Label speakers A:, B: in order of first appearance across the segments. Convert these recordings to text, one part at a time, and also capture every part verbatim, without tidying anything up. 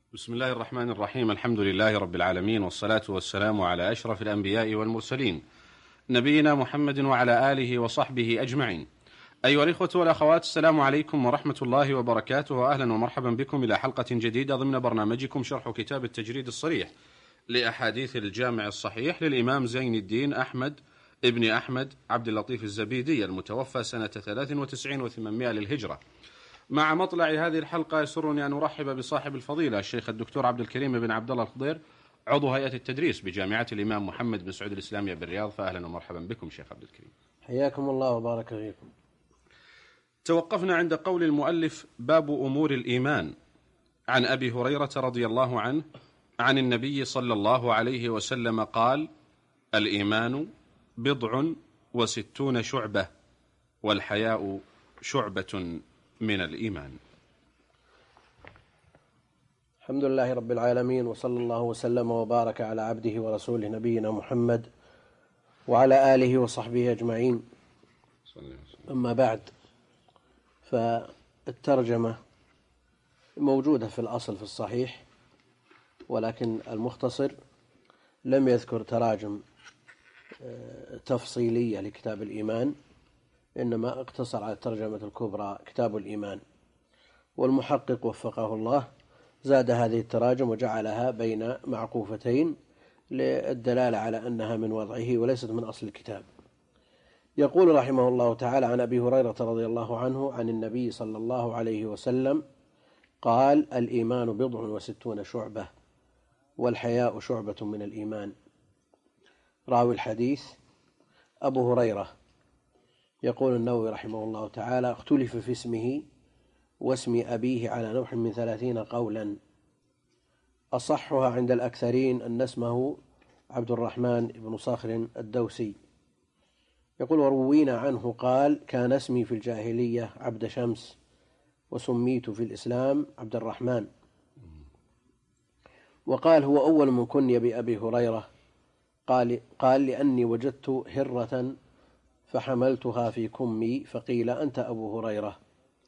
A: بسم الله الرحمن الرحيم. الحمد لله رب العالمين، والصلاة والسلام على أشرف الأنبياء والمرسلين، نبينا محمد وعلى آله وصحبه أجمعين. أيها الإخوة والأخوات، السلام عليكم ورحمة الله وبركاته، وأهلا ومرحبا بكم إلى حلقة جديدة ضمن برنامجكم شرح كتاب التجريد الصريح لأحاديث الجامع الصحيح للإمام زين الدين أحمد ابن أحمد عبد اللطيف الزبيدي المتوفى سنة ثلاث وتسعين وثمانمائة للهجرة. مع مطلع هذه الحلقة يسرني أن أرحب بصاحب الفضيلة الشيخ الدكتور عبد الكريم بن عبد الله الخضير، عضو هيئة التدريس بجامعة الإمام محمد بن سعود الإسلامية بالرياض. فأهلا ومرحبا بكم شيخ عبد الكريم.
B: حياكم الله وبارك فيكم.
A: توقفنا عند قول المؤلف: باب أمور الإيمان، عن أبي هريرة رضي الله عنه عن النبي صلى الله عليه وسلم قال: الإيمان بضع وستون شعبة، والحياء شعبة من الإيمان.
B: الحمد لله رب العالمين، وصلى الله وسلم وبارك على عبده ورسوله نبينا محمد وعلى آله وصحبه أجمعين. أما بعد، فالترجمة موجودة في الأصل في الصحيح، ولكن المختصر لم يذكر تراجم تفصيلية لكتاب الإيمان، إنما اقتصر على الترجمة الكبرى كتاب الإيمان. والمحقق وفقه الله زاد هذه التراجم وجعلها بين معقوفتين للدلالة على أنها من وضعه وليست من أصل الكتاب. يقول رحمه الله تعالى: عن أبي هريرة رضي الله عنه عن النبي صلى الله عليه وسلم قال: الإيمان بضع وستون شعبة، والحياء شعبة من الإيمان. راوي الحديث أبو هريرة. يقول النووي رحمه الله تعالى: اختلف في اسمه واسم أبيه على نوح من ثلاثين قولا، أصحها عند الأكثرين أن اسمه عبد الرحمن بن صخر الدوسي. يقول: وروينا عنه قال: كان اسمي في الجاهلية عبد شمس، وسميت في الإسلام عبد الرحمن. وقال: هو أول من كني بأبي هريرة. قال, قال لأني وجدت هرة فحملتها في كمي فقيل أنت أبو هريرة.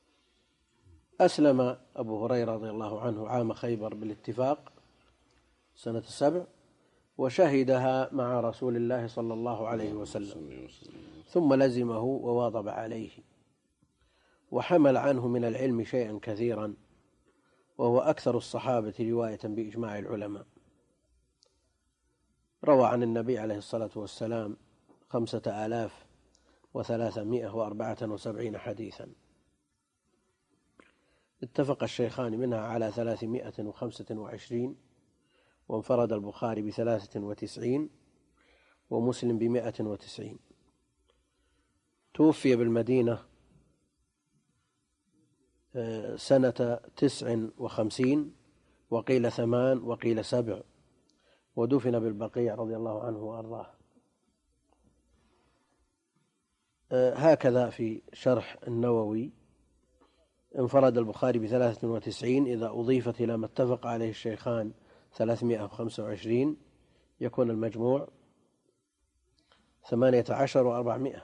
B: أسلم أبو هريرة رضي الله عنه عام خيبر بالاتفاق سنة السبع، وشهدها مع رسول الله صلى الله عليه وسلم، ثم لزمه وواظب عليه، وحمل عنه من العلم شيئا كثيرا، وهو أكثر الصحابة رواية بإجماع العلماء. روى عن النبي عليه الصلاة والسلام خمسة آلاف وثلاثمائة وأربعة وسبعين حديثا، اتفق الشيخان منها على ثلاثمائة وخمسة وعشرين، وانفرد البخاري بثلاثة وتسعين، ومسلم بمائة وتسعين. توفي بالمدينة سنة تسع وخمسين، وقيل ثمان وقيل سبع، ودفن بالبقيع رضي الله عنه وأرضاه. هكذا في شرح النووي: انفرد البخاري بثلاثة وتسعين، إذا أضيفت إلى ما اتفق عليه الشيخان ثلاثمائة وخمسة وعشرين يكون المجموع ثمانية عشر وأربعمائة.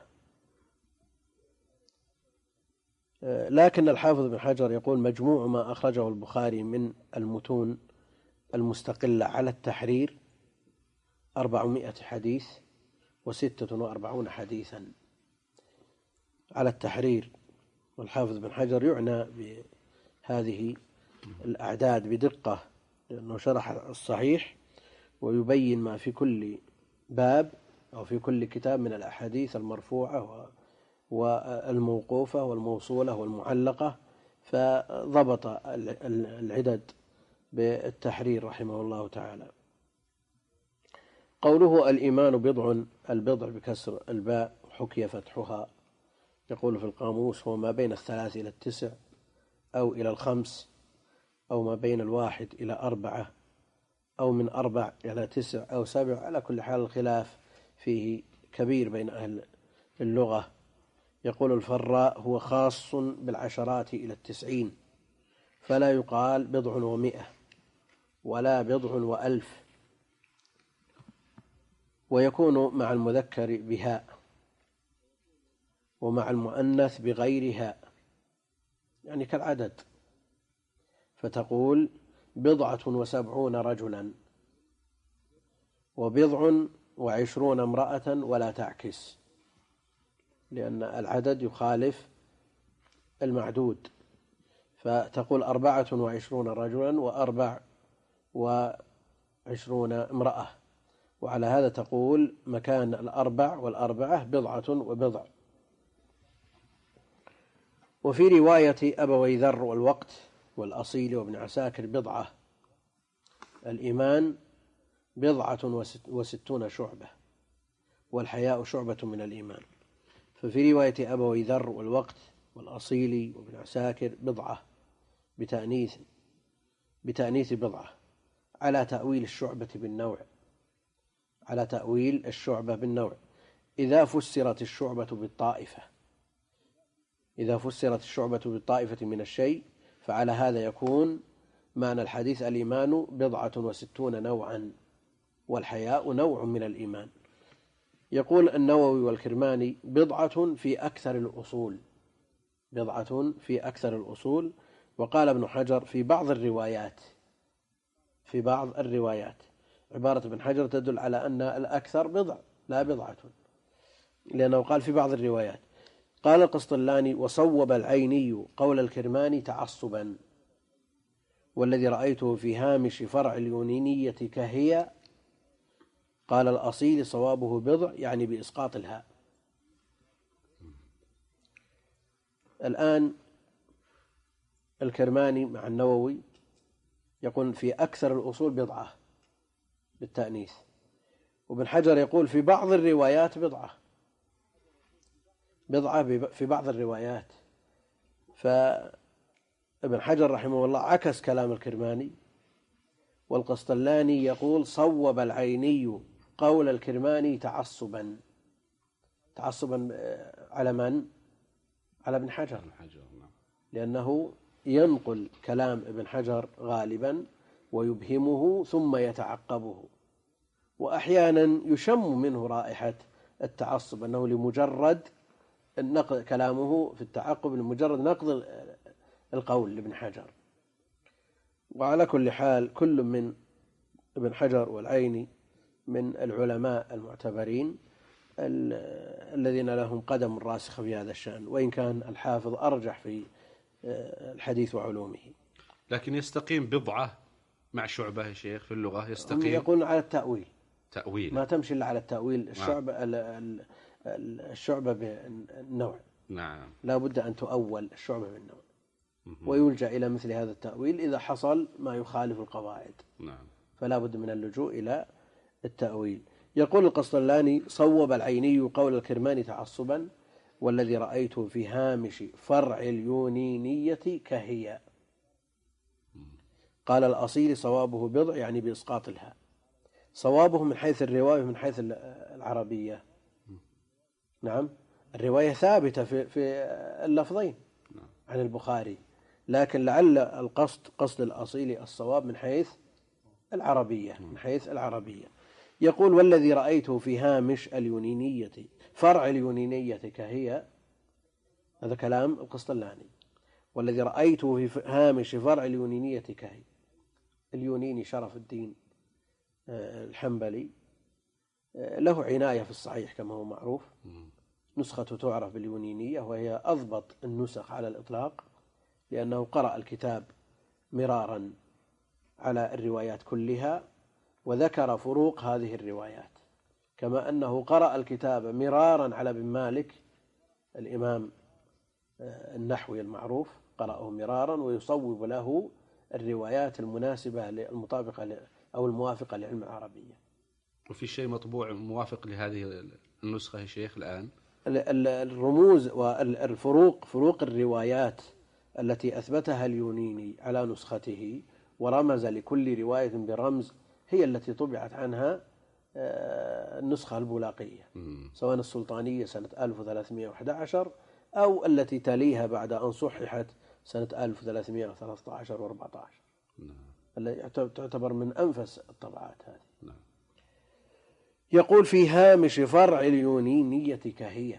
B: لكن الحافظ بن حجر يقول: مجموع ما أخرجه البخاري من المتون المستقلة على التحرير أربعمائة حديث وستة وأربعون حديثا على التحرير. والحافظ بن حجر يعنى بهذه الأعداد بدقة، لأنه شرح الصحيح ويبين ما في كل باب أو في كل كتاب من الأحاديث المرفوعة والموقوفة والموصولة والمعلقة، فضبط العدد بالتحرير رحمه الله تعالى. قوله الإيمان بضع، البضع بكسر الباء حكي فتحها. يقول في القاموس: هو ما بين الثلاث إلى التسع، أو إلى الخمس، أو ما بين الواحد إلى أربعة، أو من أربع إلى تسع أو سبع. على كل حال الخلاف فيه كبير بين أهل اللغة. يقول الفراء: هو خاص بالعشرات إلى التسعين، فلا يقال بضع ومئة ولا بضع وألف. ويكون مع المذكر بهاء، ومع المؤنث بغير هاء، يعني كالعدد، فتقول بضعة وسبعون رجلا، وبضع وعشرون امرأة ولا تعكس، لأن العدد يخالف المعدود، فتقول أربعة وعشرون رجلا وأربع وعشرون امرأة، وعلى هذا تقول مكان الأربع والأربعة بضعة وبضع. وفي رواية أبوي ذر والوقت والأصيل وابن عساكر بضعة، الإيمان بضعة وستون شعبة، والحياء شعبة من الإيمان. ففي رواية أبوي ذر والوقت والأصيل وابن عساكر بضعة بتأنيث بتأنيث بضعة، على تأويل الشعبة بالنوع، على تأويل الشعبة بالنوع إذا فسرت الشعبة بالطائفة، إذا فسرت الشعبة بالطائفة من الشيء، فعلى هذا يكون معنى الحديث الإيمان بضعة وستون نوعا، والحياء نوع من الإيمان. يقول النووي والكرماني بضعة في أكثر الأصول، بضعة في أكثر الأصول. وقال ابن حجر في بعض الروايات، في بعض الروايات عبارة ابن حجر تدل على أن الأكثر بضع لا بضعة، لأنه قال في بعض الروايات. قال القسطلاني وصوب العيني قول الكرماني تعصبا، والذي رأيته في هامش فرع اليونينية كهي. قال الأصيل صوابه بضع، يعني بإسقاط الهاء. الآن الكرماني مع النووي يقول في أكثر الأصول بضعة بالتأنيث، وابن حجر يقول في بعض الروايات بضعة، بضعة في بعض الروايات. فابن حجر رحمه الله عكس كلام الكرماني، والقسطلاني يقول صوب العيني قول الكرماني تعصبا، تعصبا على من؟ على ابن حجر، لأنه ينقل كلام ابن حجر غالبا ويبهمه ثم يتعقبه، وأحيانا يشم منه رائحة التعصب، أنه لمجرد النقل كلامه في التعقب لمجرد نقض القول لابن حجر. وعلى كل حال كل من ابن حجر والعيني من العلماء المعتبرين الذين لهم قدم راسخة في هذا الشأن، وإن كان الحافظ أرجح في الحديث وعلومه.
A: لكن يستقيم بضعة مع شعبة يا شيخ في اللغة، يستقيم
B: يقول على التأويل،
A: تأويل
B: ما تمشي إلا على التأويل. الشعبة الشعبة بالنوع،
A: نعم،
B: لا بد أن تؤول الشعبة بالنوع، ويلجأ إلى مثل هذا التأويل إذا حصل ما يخالف القواعد،
A: نعم،
B: فلا بد من اللجوء إلى التأويل. يقول القسطلاني صوب العيني قول الكرماني تعصبا، والذي رأيته في هامش فرع اليونينية كهي. قال الأصيل صوابه بضع، يعني بإسقاط الهاء. صوابه من حيث الرواية من حيث العربية. نعم، الرواية ثابتة في في اللفظين عن البخاري، لكن لعل القصد قصد الأصيل الصواب من حيث العربية، من حيث العربية. يقول والذي رأيته في هامش اليونينية فرع اليونينية كهي، هذا كلام القسطلاني. والذي رأيته في هامش فرع اليونينية كهي، اليونيني شرف الدين الحنبلي له عناية في الصحيح كما هو معروف، نسخته تعرف باليونينية، وهي أضبط النسخ على الإطلاق، لأنه قرأ الكتاب مرارا على الروايات كلها وذكر فروق هذه الروايات، كما أنه قرأ الكتاب مرارا على ابن مالك الإمام النحوي المعروف، قرأه مرارا ويصوب له الروايات المناسبة المطابقة أو الموافقة لعلم العربية.
A: وفي شيء مطبوع موافق لهذه النسخة يا شيخ الآن؟
B: الرموز والفروق، فروق الروايات التي أثبتها اليونيني على نسخته ورمز لكل رواية برمز، هي التي طبعت عنها النسخة البولاقية، سواء السلطانية سنة ألف وثلاثمائة وأحد عشر أو التي تليها بعد أن صححت سنة ألف وثلاثمائة وثلاثة عشر وأربعة عشر، التي تعتبر من أنفس الطبعات هذه. يقول في هامش فرع اليونينية كهي،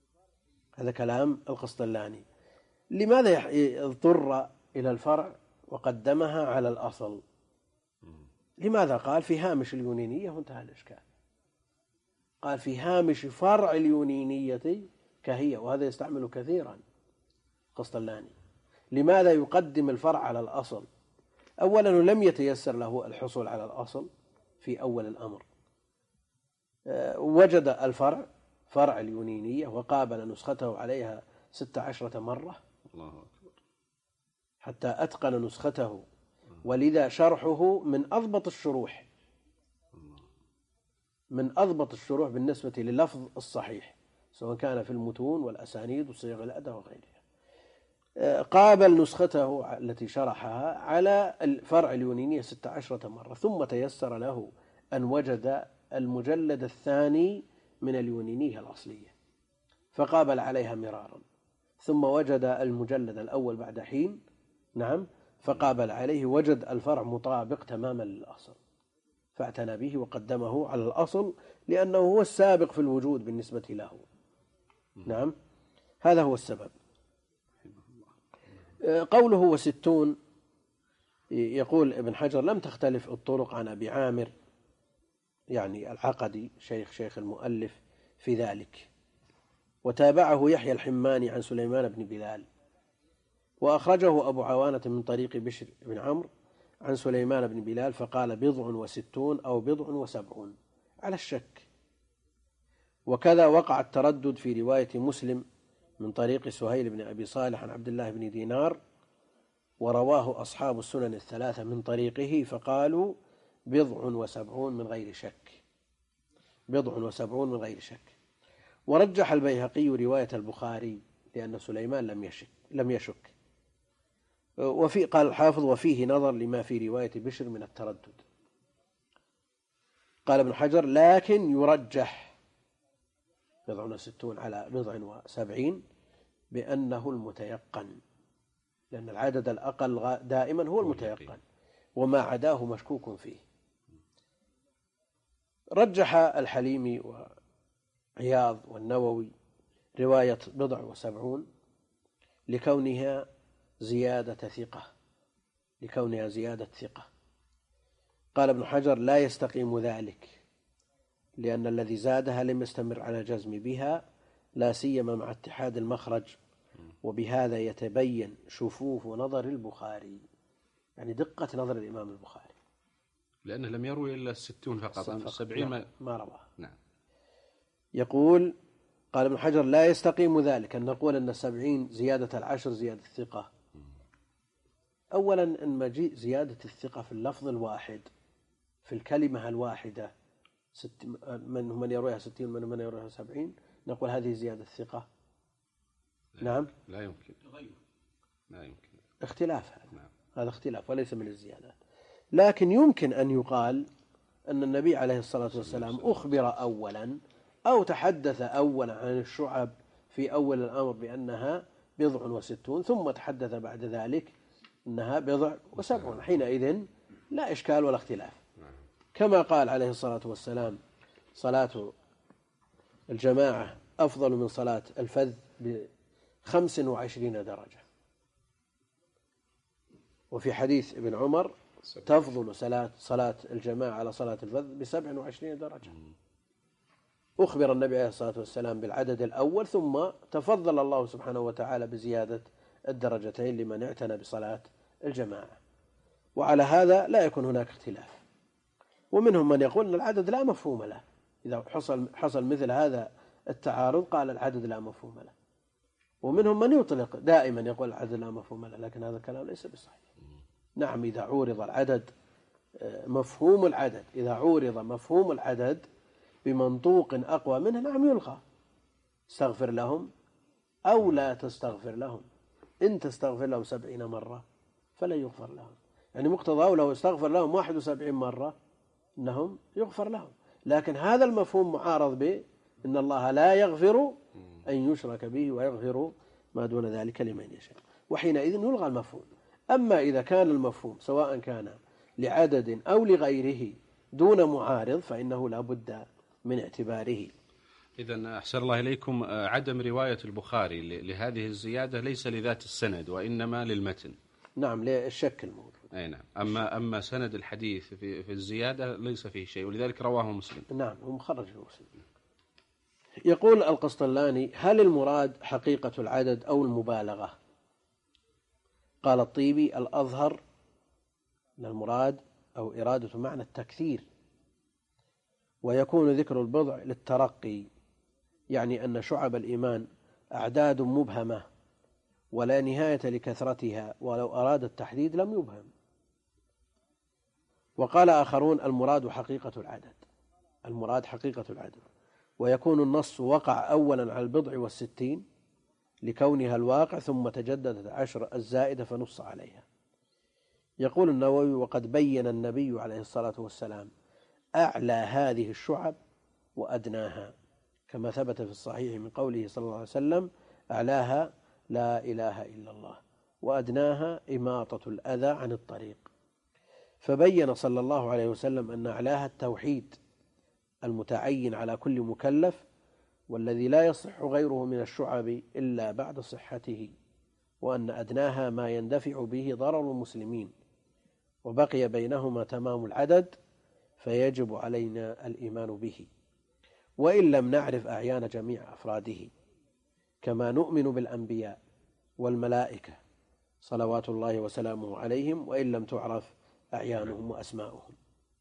B: هذا كلام القسطلاني. لماذا يضطر إلى الفرع وقدمها على الأصل. لماذا قال في هامش اليونينية وانتهى الإشكال؟ قال في هامش فرع اليونينية كهي، وهذا يستعمل كثيرا قسطلاني. لماذا يقدم الفرع على الأصل؟ أولا لم يتيسر له الحصول على الأصل في أول الأمر، وجد الفرع فرع اليونينية وقابل نسخته عليها ست عشرة مرة
A: الله أكبر
B: حتى أتقن نسخته، ولذا شرحه من أضبط الشروح من أضبط الشروح بالنسبة لللفظ الصحيح، سواء كان في المتون والأسانيد وصيغ الأداء وغيرها. قابل نسخته التي شرحها على الفرع اليونينية ست عشرة مرة، ثم تيسر له أن وجد المجلد الثاني من اليونينية الأصلية فقابل عليها مرارا، ثم وجد المجلد الأول بعد حين نعم فقابل عليه، وجد الفرع مطابق تماما للأصل فاعتنى به وقدمه على الأصل لأنه هو السابق في الوجود بالنسبة له. نعم هذا هو السبب. قوله وستون، يقول ابن حجر لم تختلف الطرق عن أبي عامر يعني العقدي شيخ شيخ المؤلف في ذلك، وتابعه يحيى الحماني عن سليمان بن بلال، وأخرجه أبو عوانة من طريق بشر بن عمرو عن سليمان بن بلال فقال بضع وستون أو بضع وسبعون على الشك. وكذا وقع التردد في رواية مسلم من طريق سهيل بن أبي صالح عن عبد الله بن دينار، ورواه أصحاب السنن الثلاثة من طريقه فقالوا بضع وسبعون من غير شك بضع وسبعون من غير شك. ورجح البيهقي رواية البخاري لأن سليمان لم يشك لم يشك وفي قال الحافظ وفيه نظر لما في رواية بشر من التردد. قال ابن حجر لكن يرجح بضع وستون على بضع وسبعين بأنه المتيقن، لأن العدد الأقل دائما هو المتيقن وما عداه مشكوك فيه. رجح الحليمي وعياض والنووي رواية بضع وسبعون لكونها زيادة ثقة لكونها زيادة ثقة. قال ابن حجر لا يستقيم ذلك لأن الذي زادها لم يستمر على الجزم بها لا سيما مع اتحاد المخرج، وبهذا يتبين شفوف نظر البخاري، يعني دقة نظر الإمام البخاري،
A: لأنه لم يروي إلا الستون فقط، السبعين
B: ما, ما رواه.
A: نعم.
B: يقول قال ابن حجر لا يستقيم ذلك أن نقول أن السبعين زيادة العشر زيادة الثقة. أولا أن مجيء زيادة الثقة في اللفظ الواحد في الكلمة الواحدة ست من من يرويها ستين من من يرويها سبعين، نقول هذه زيادة الثقة؟ نعم
A: لا يمكن لا يمكن
B: اختلاف هذا.
A: نعم.
B: هذا اختلاف وليس من الزيادات. لكن يمكن أن يقال أن النبي عليه الصلاة والسلام أخبر أولا أو تحدث أولا عن الشعب في أول الأمر بأنها بضع وستون، ثم تحدث بعد ذلك أنها بضع وسبعون، حينئذ لا إشكال ولا اختلاف. كما قال عليه الصلاة والسلام صلاة الجماعة أفضل من صلاة الفذ بخمس وعشرين درجة، وفي حديث ابن عمر تفضل صلاة صلاة الجماعة على صلاة الفذ بسبع وعشرين درجة. أخبر النبي عليه الصلاة والسلام بالعدد الأول، ثم تفضل الله سبحانه وتعالى بزيادة الدرجتين لمن اعتنى بصلاة الجماعة. وعلى هذا لا يكون هناك اختلاف. ومنهم من يقول أن العدد لا مفهوم له، إذا حصل حصل مثل هذا التعارض قال العدد لا مفهوم له. ومنهم من يطلق دائما يقول العدد لا مفهوم له، لكن هذا الكلام ليس بصحيح. نعم إذا عورض العدد مفهوم العدد إذا عورض مفهوم العدد بمنطوق أقوى منه نعم يلغى. استغفر لهم أو لا تستغفر لهم، إن تستغفر لهم سبعين مرة فلا يغفر لهم، يعني مقتضاه لو استغفر لهم واحد وسبعين مرة إنهم يغفر لهم. لكن هذا المفهوم معارض به إن الله لا يغفر أن يشرك به ويغفر ما دون ذلك لمن يشاء، وحينئذ يلغى المفهوم. أما إذا كان المفهوم سواء كان لعدد أو لغيره دون معارض فإنه لا بد من اعتباره.
A: إذن أحسن الله إليكم، عدم رواية البخاري لهذه الزيادة ليس لذات السند وإنما للمتن،
B: نعم للشك الموجود.
A: أي نعم. أما أما سند الحديث في في الزيادة ليس فيه شيء، ولذلك رواه مسلم.
B: نعم هو مخرج في مسلم. يقول القسطلاني: هل المراد حقيقة العدد أو المبالغة؟ قال الطيبي: الأظهر أن المراد أو إرادة معنى التكثير، ويكون ذكر البضع للترقي، يعني أن شعب الإيمان أعداد مبهمة ولا نهاية لكثرتها، ولو أراد التحديد لم يبهم. وقال آخرون: المراد حقيقة العدد، المراد حقيقة العدد، ويكون النص وقع أولا على البضع والستين لكونها الواقع، ثم تجددت عشر الزائدة فنص عليها. يقول النووي: وقد بين النبي عليه الصلاة والسلام أعلى هذه الشعب وأدناها، كما ثبت في الصحيح من قوله صلى الله عليه وسلم: أعلاها لا إله إلا الله، وأدناها إماطة الأذى عن الطريق. فبين صلى الله عليه وسلم أن أعلاها التوحيد المتعين على كل مكلف، والذي لا يصح غيره من الشعب إلا بعد صحته، وأن أدناها ما يندفع به ضرر المسلمين، وبقي بينهما تمام العدد، فيجب علينا الإيمان به وإن لم نعرف أعيان جميع أفراده، كما نؤمن بالأنبياء والملائكة صلوات الله وسلامه عليهم وإن لم تعرف أعيانهم وأسماؤهم.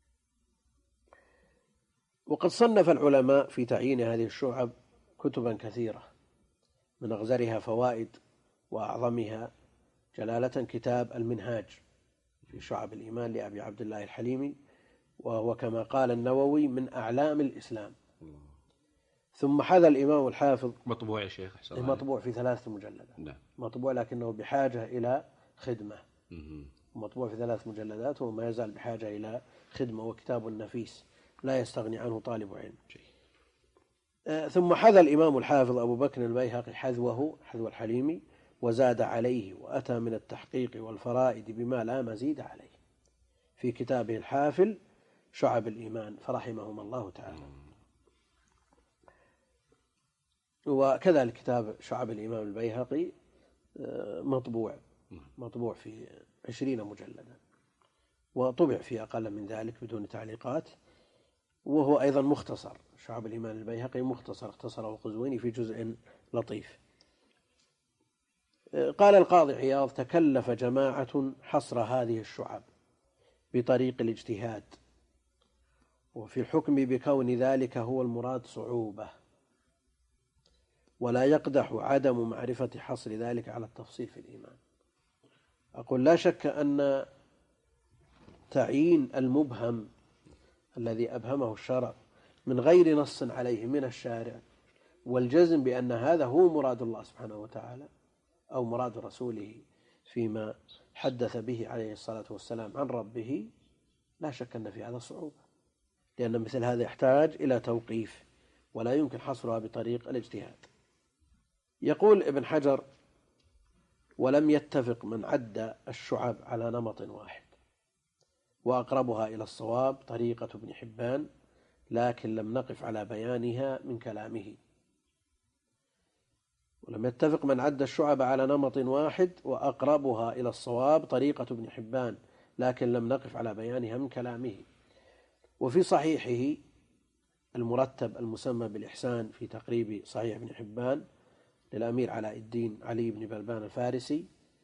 B: وقد صنف العلماء في تعيين هذه الشعب كتبا كثيرة، من أغزرها فوائد وأعظمها جلالة كتاب المنهاج في شعب الإيمان لأبي عبد الله الحليمي، وهو كما قال النووي من أعلام الإسلام. ثم حذى الإمام الحافظ
A: مطبوع يا شيخ أحسن،
B: مطبوع في ثلاثة مجلدات.
A: نعم.
B: مطبوع لكنه بحاجة إلى خدمة.
A: مم.
B: مطبوع في ثلاث مجلدات وما يزال بحاجة إلى خدمة، وكتاب نفيس لا يستغني عنه طالب علم. آه ثم حذى الإمام الحافظ أبو بكر البيهقي حذوه حذو الحليمي، وزاد عليه وأتى من التحقيق والفرائد بما لا مزيد عليه في كتابه الحافل شعب الإيمان، فرحمهم الله تعالى. وكذلك كتاب شعب الإمام البيهقي مطبوع مطبوع في عشرين مجلدا، وطبع في أقل من ذلك بدون تعليقات، وهو أيضا مختصر. شعب الإمام البيهقي مختصر، اختصره القزويني في جزء لطيف. قال القاضي عياض: تكلف جماعة حصر هذه الشعب بطريق الاجتهاد، وفي الحكم بكون ذلك هو المراد صعوبة، ولا يقدح عدم معرفة حصر ذلك على التفصيل في الإيمان. أقول لا شك أن تعيين المبهم الذي أبهمه الشرع من غير نص عليه من الشارع، والجزم بأن هذا هو مراد الله سبحانه وتعالى أو مراد رسوله فيما حدث به عليه الصلاة والسلام عن ربه، لا شك أن في هذا صعوبة، لأن مثل هذا يحتاج إلى توقيف، ولا يمكن حصرها بطريق الاجتهاد. يقول ابن حجر: ولم يتفق من عد الشعب على نمط واحد، وأقربها إلى الصواب طريقة ابن حبان، لكن لم نقف على بيانها من كلامه. ولم يتفق من عد الشعب على نمط واحد وأقربها إلى الصواب طريقة ابن حبان، لكن لم نقف على بيانها من كلامه. وفي صحيحه المرتب المسمى بالإحسان في تقريب صحيح ابن حبان للأمير علاء الدين علي بن بلبان الفارسي،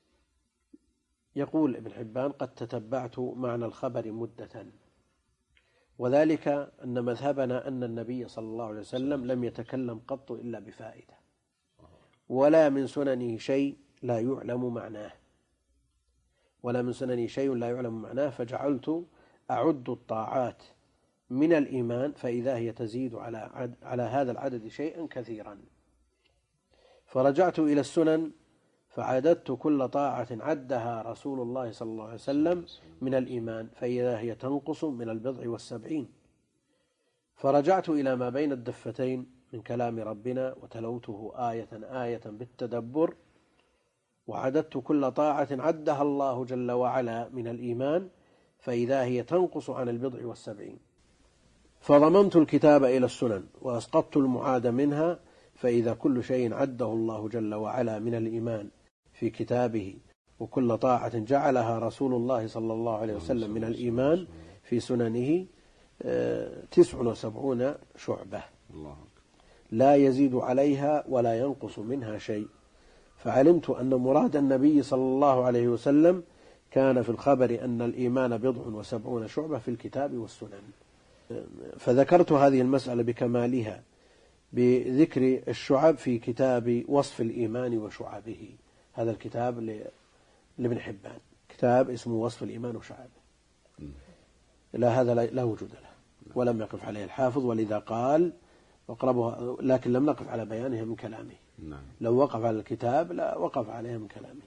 B: يقول ابن حبان: قد تتبعت معنى الخبر مدة، وذلك أن مذهبنا أن النبي صلى الله عليه وسلم لم يتكلم قط إلا بفائدة، ولا من سننه شيء لا يعلم معناه ولا من سننه شيء لا يعلم معناه فجعلت أعد الطاعات من الإيمان، فإذا هي تزيد على, عد على هذا العدد شيئا كثيرا، فرجعت إلى السنن فعددت كل طاعة عدها رسول الله صلى الله عليه وسلم من الإيمان، فإذا هي تنقص من البضع والسبعين، فرجعت إلى ما بين الدفتين من كلام ربنا وتلوته آية آية بالتدبر، وعددت كل طاعة عدها الله جل وعلا من الإيمان، فإذا هي تنقص عن البضع والسبعين، فضممت الكتاب إلى السنن وأسقطت المعاد منها، فإذا كل شيء عده الله جل وعلا من الإيمان في كتابه وكل طاعة جعلها رسول الله صلى الله عليه وسلم من الإيمان في سننه تسع وسبعون شعبة لا يزيد عليها ولا ينقص منها شيء. فعلمت أن مراد النبي صلى الله عليه وسلم كان في الخبر أن الإيمان بضع وسبعون شعبة في الكتاب والسنن. فذكرت هذه المسألة بكمالها بذكر الشعب في كتاب وصف الإيمان وشعبه. هذا الكتاب لابن حبان، كتاب اسمه وصف الإيمان وشعبه. لا هذا لا وجود له ولم يقف عليه الحافظ، ولذا قال وقربها، لكن لم نقف على بيانها من كلامه. لو وقف على الكتاب لا وقف عليها من كلامه،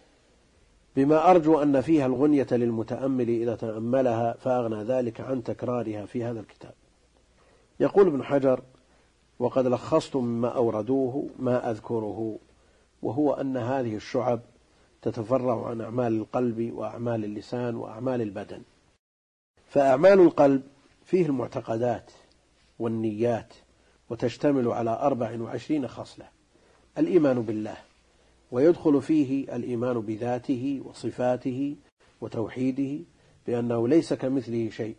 B: بما أرجو أن فيها الغنية للمتأمل إذا تأملها، فأغنى ذلك عن تكرارها في هذا الكتاب. يقول ابن حجر: وقد لخصت مما أوردوه ما أذكره، وهو أن هذه الشعب تتفرع عن أعمال القلب وأعمال اللسان وأعمال البدن. فأعمال القلب فيه المعتقدات والنيات، وتشتمل على أربع وعشرين خصلة. الإيمان بالله، ويدخل فيه الإيمان بذاته وصفاته وتوحيده بأنه ليس كمثله شيء،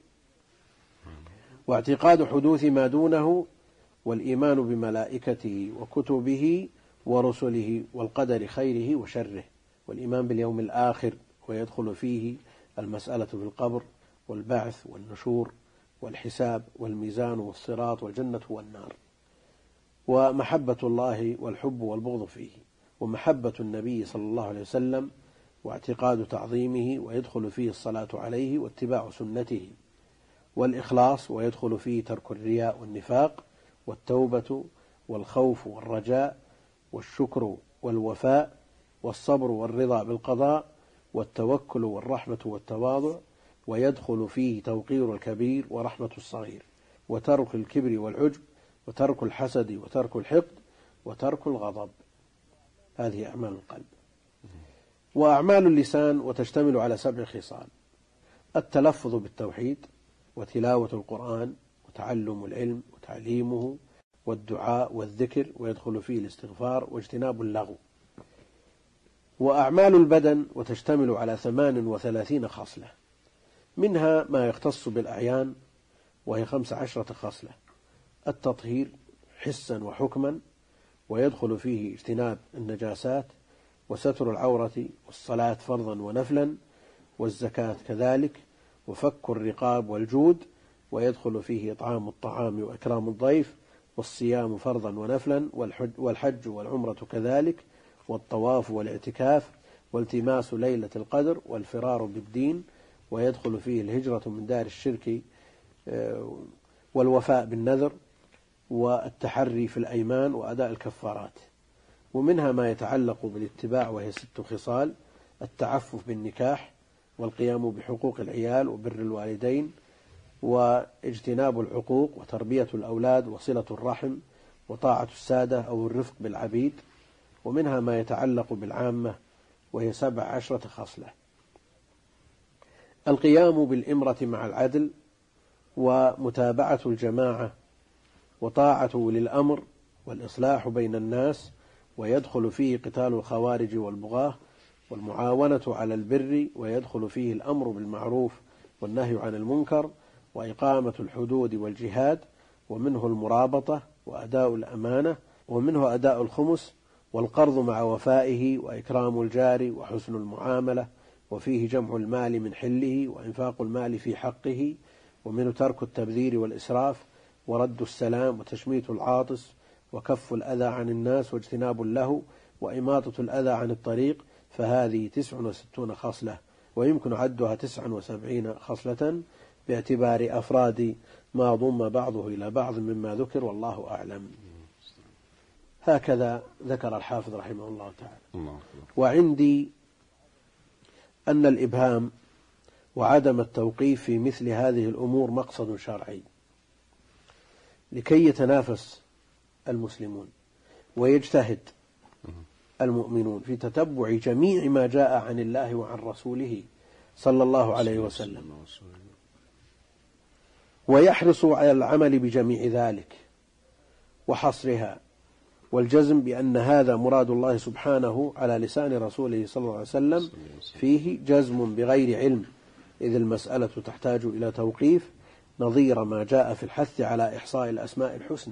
B: واعتقاد حدوث ما دونه، والإيمان بملائكته وكتبه ورسله والقدر خيره وشره، والإيمان باليوم الآخر، ويدخل فيه المسألة في القبر والبعث والنشور والحساب والميزان والصراط والجنة والنار، ومحبة الله والحب والبغض فيه، ومحبة النبي صلى الله عليه وسلم واعتقاد تعظيمه، ويدخل فيه الصلاة عليه واتباع سنته، والإخلاص، ويدخل فيه ترك الرياء والنفاق، والتوبة والخوف والرجاء والشكر والوفاء والصبر والرضا بالقضاء والتوكل والرحمة والتواضع، ويدخل فيه توقير الكبير ورحمة الصغير، وترك الكبر والعجب، وترك الحسد وترك الحقد وترك الغضب. هذه أعمال القلب. وأعمال اللسان وتشتمل على سبع خصال: التلفظ بالتوحيد، وتلاوة القرآن، وتعلم العلم وتعليمه، والدعاء والذكر، ويدخل فيه الاستغفار واجتناب اللغو. وأعمال البدن وتشتمل على ثمان وثلاثين خصلة، منها ما يختص بالأعيان وهي خمس عشرة خصلة: التطهير حسا وحكما، ويدخل فيه اجتناب النجاسات، وستر العورة، والصلاة فرضا ونفلا، والزكاة كذلك، وفك الرقاب والجود، ويدخل فيه إطعام الطعام وإكرام الضيف، والصيام فرضا ونفلا، والحج, والحج والعمرة كذلك، والطواف والاعتكاف، والتماس ليلة القدر، والفرار بالدين، ويدخل فيه الهجرة من دار الشرك، والوفاء بالنذر، والتحري في الأيمان، وأداء الكفارات. ومنها ما يتعلق بالاتباع وهي ست خصال: التعفف بالنكاح، والقيام بحقوق العيال وبر الوالدين، واجتناب العقوق، وتربية الأولاد، وصلة الرحم، وطاعة السادة أو الرفق بالعبيد. ومنها ما يتعلق بالعامة وهي سبع عشرة خصلة: القيام بالإمرة مع العدل، ومتابعة الجماعة، وطاعة أولي الأمر، والإصلاح بين الناس، ويدخل فيه قتال الخوارج والبغاة، والمعاونة على البر، ويدخل فيه الأمر بالمعروف والنهي عن المنكر، وإقامة الحدود والجهاد. ومنه المرابطة وأداء الأمانة، ومنه أداء الخمس، والقرض مع وفائه، وإكرام الجار، وحسن المعاملة، وفيه جمع المال من حله، وإنفاق المال في حقه. ومنه ترك التبذير والإسراف، ورد السلام، وتشميت العاطس، وكف الأذى عن الناس، واجتناب اللهو، وإماطة الأذى عن الطريق. فهذه تسع وستون خصلة، ويمكن عدها تسع وسبعين خصلة باعتبار أفراد ما ضم بعضه إلى بعض مما ذكر، والله أعلم. هكذا ذكر الحافظ رحمه الله تعالى. وعندي أن الإبهام وعدم التوقيف في مثل هذه الأمور مقصد شرعي، لكي يتنافس المسلمون ويجتهد المؤمنون في تتبع جميع ما جاء عن الله وعن رسوله صلى الله عليه وسلم، ويحرصوا على العمل بجميع ذلك وحصرها، والجزم بأن هذا مراد الله سبحانه على لسان رسوله صلى الله عليه وسلم فيه جزم بغير علم، إذ المسألة تحتاج إلى توقيف، نظير ما جاء في الحث على إحصاء الأسماء الحسنى.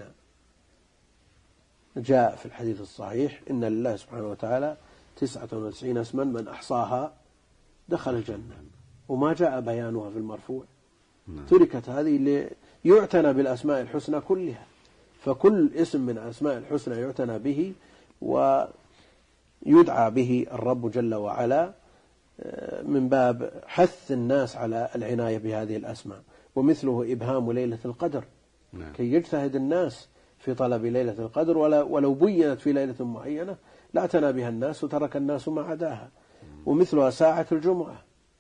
B: جاء في الحديث الصحيح إن لله سبحانه وتعالى تسعة وتسعين اسما من أحصاها دخل الجنة، وما جاء بيانها في المرفوع. تركت هذه ليعتنى بالأسماء الحسنى كلها، فكل اسم من أسماء الحسنى يعتنى به ويدعى به الرب جل وعلا من باب حث الناس على العناية بهذه الأسماء. ومثله إبهام ليلة القدر كي يجتهد الناس في طلب ليلة القدر، ولو بينت في ليلة معينة لا اعتنى بها الناس وترك الناس ما عداها. ومثلها ساعة الجمعة،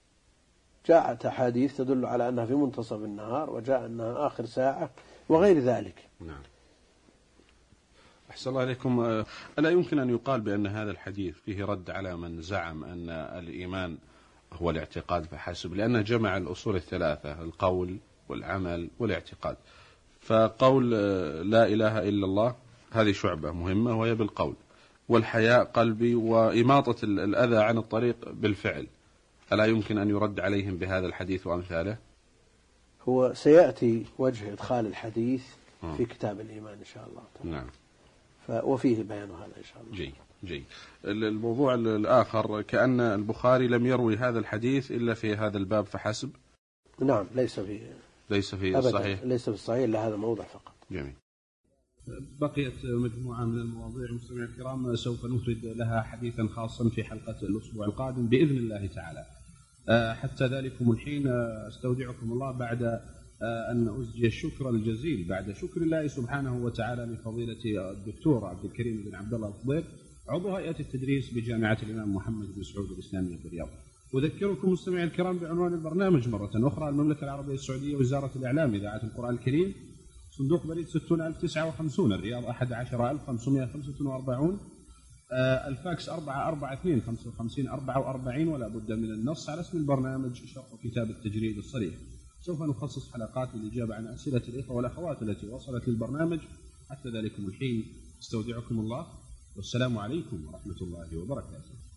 B: جاءت أحاديث تدل على أنها في منتصف النهار، وجاء أنها آخر ساعة، وغير ذلك.
A: نعم. أحسن الله عليكم. ألا يمكن أن يقال بأن هذا الحديث فيه رد على من زعم أن الإيمان هو الاعتقاد فحسب، لأنه جمع الأصول الثلاثة: القول والعمل والاعتقاد. فقول لا إله إلا الله هذه شعبة مهمة وهي بالقول، والحياء قلبي، وإماطة الأذى عن الطريق بالفعل. ألا يمكن أن يرد عليهم بهذا الحديث وأمثاله؟
B: هو سيأتي وجه إدخال الحديث في كتاب الإيمان إن شاء الله تعالى.
A: نعم.
B: وفيه بيان هذا إن شاء الله.
A: جيد جيد. الموضوع الآخر، كأن البخاري لم يروي هذا الحديث إلا في هذا الباب فحسب.
B: نعم، ليس في
A: ليس في الصحيح،
B: ليس في الصحيح إلا هذا موضع فقط.
A: جميل. بقيت مجموعة من المواضيع المستمعين الكرام سوف نفرد لها حديثا خاصا في حلقة الأسبوع القادم بإذن الله تعالى. حتى ذلكم الحين استودعكم الله بعد أن أزجي الشكر الجزيل بعد شكر الله سبحانه وتعالى لفضيلة الدكتور عبد الكريم بن عبد الله الخضير، عضو هيئة التدريس بجامعة الإمام محمد بن سعود الإسلامية بالرياض. أذكركم مستمعي الكرام بعنوان البرنامج مرة أخرى: المملكة العربية السعودية، وزارة الإعلام، إذاعة القرآن الكريم، صندوق بريد ستون ألف وتسعة وخمسين، الرياض أحد عشر ألف وخمسمائة وخمسة وأربعين، الفاكس أربعة أربعة اثنين خمسة وخمسين أربعة وأربعين. ولا بد من النص على اسم البرنامج شرح كتاب التجريد الصريح. سوف نخصص حلقات للإجابة عن أسئلة الإخوة والأخوات التي وصلت للبرنامج. حتى ذلكم الحين استودعكم الله، والسلام عليكم ورحمة الله وبركاته.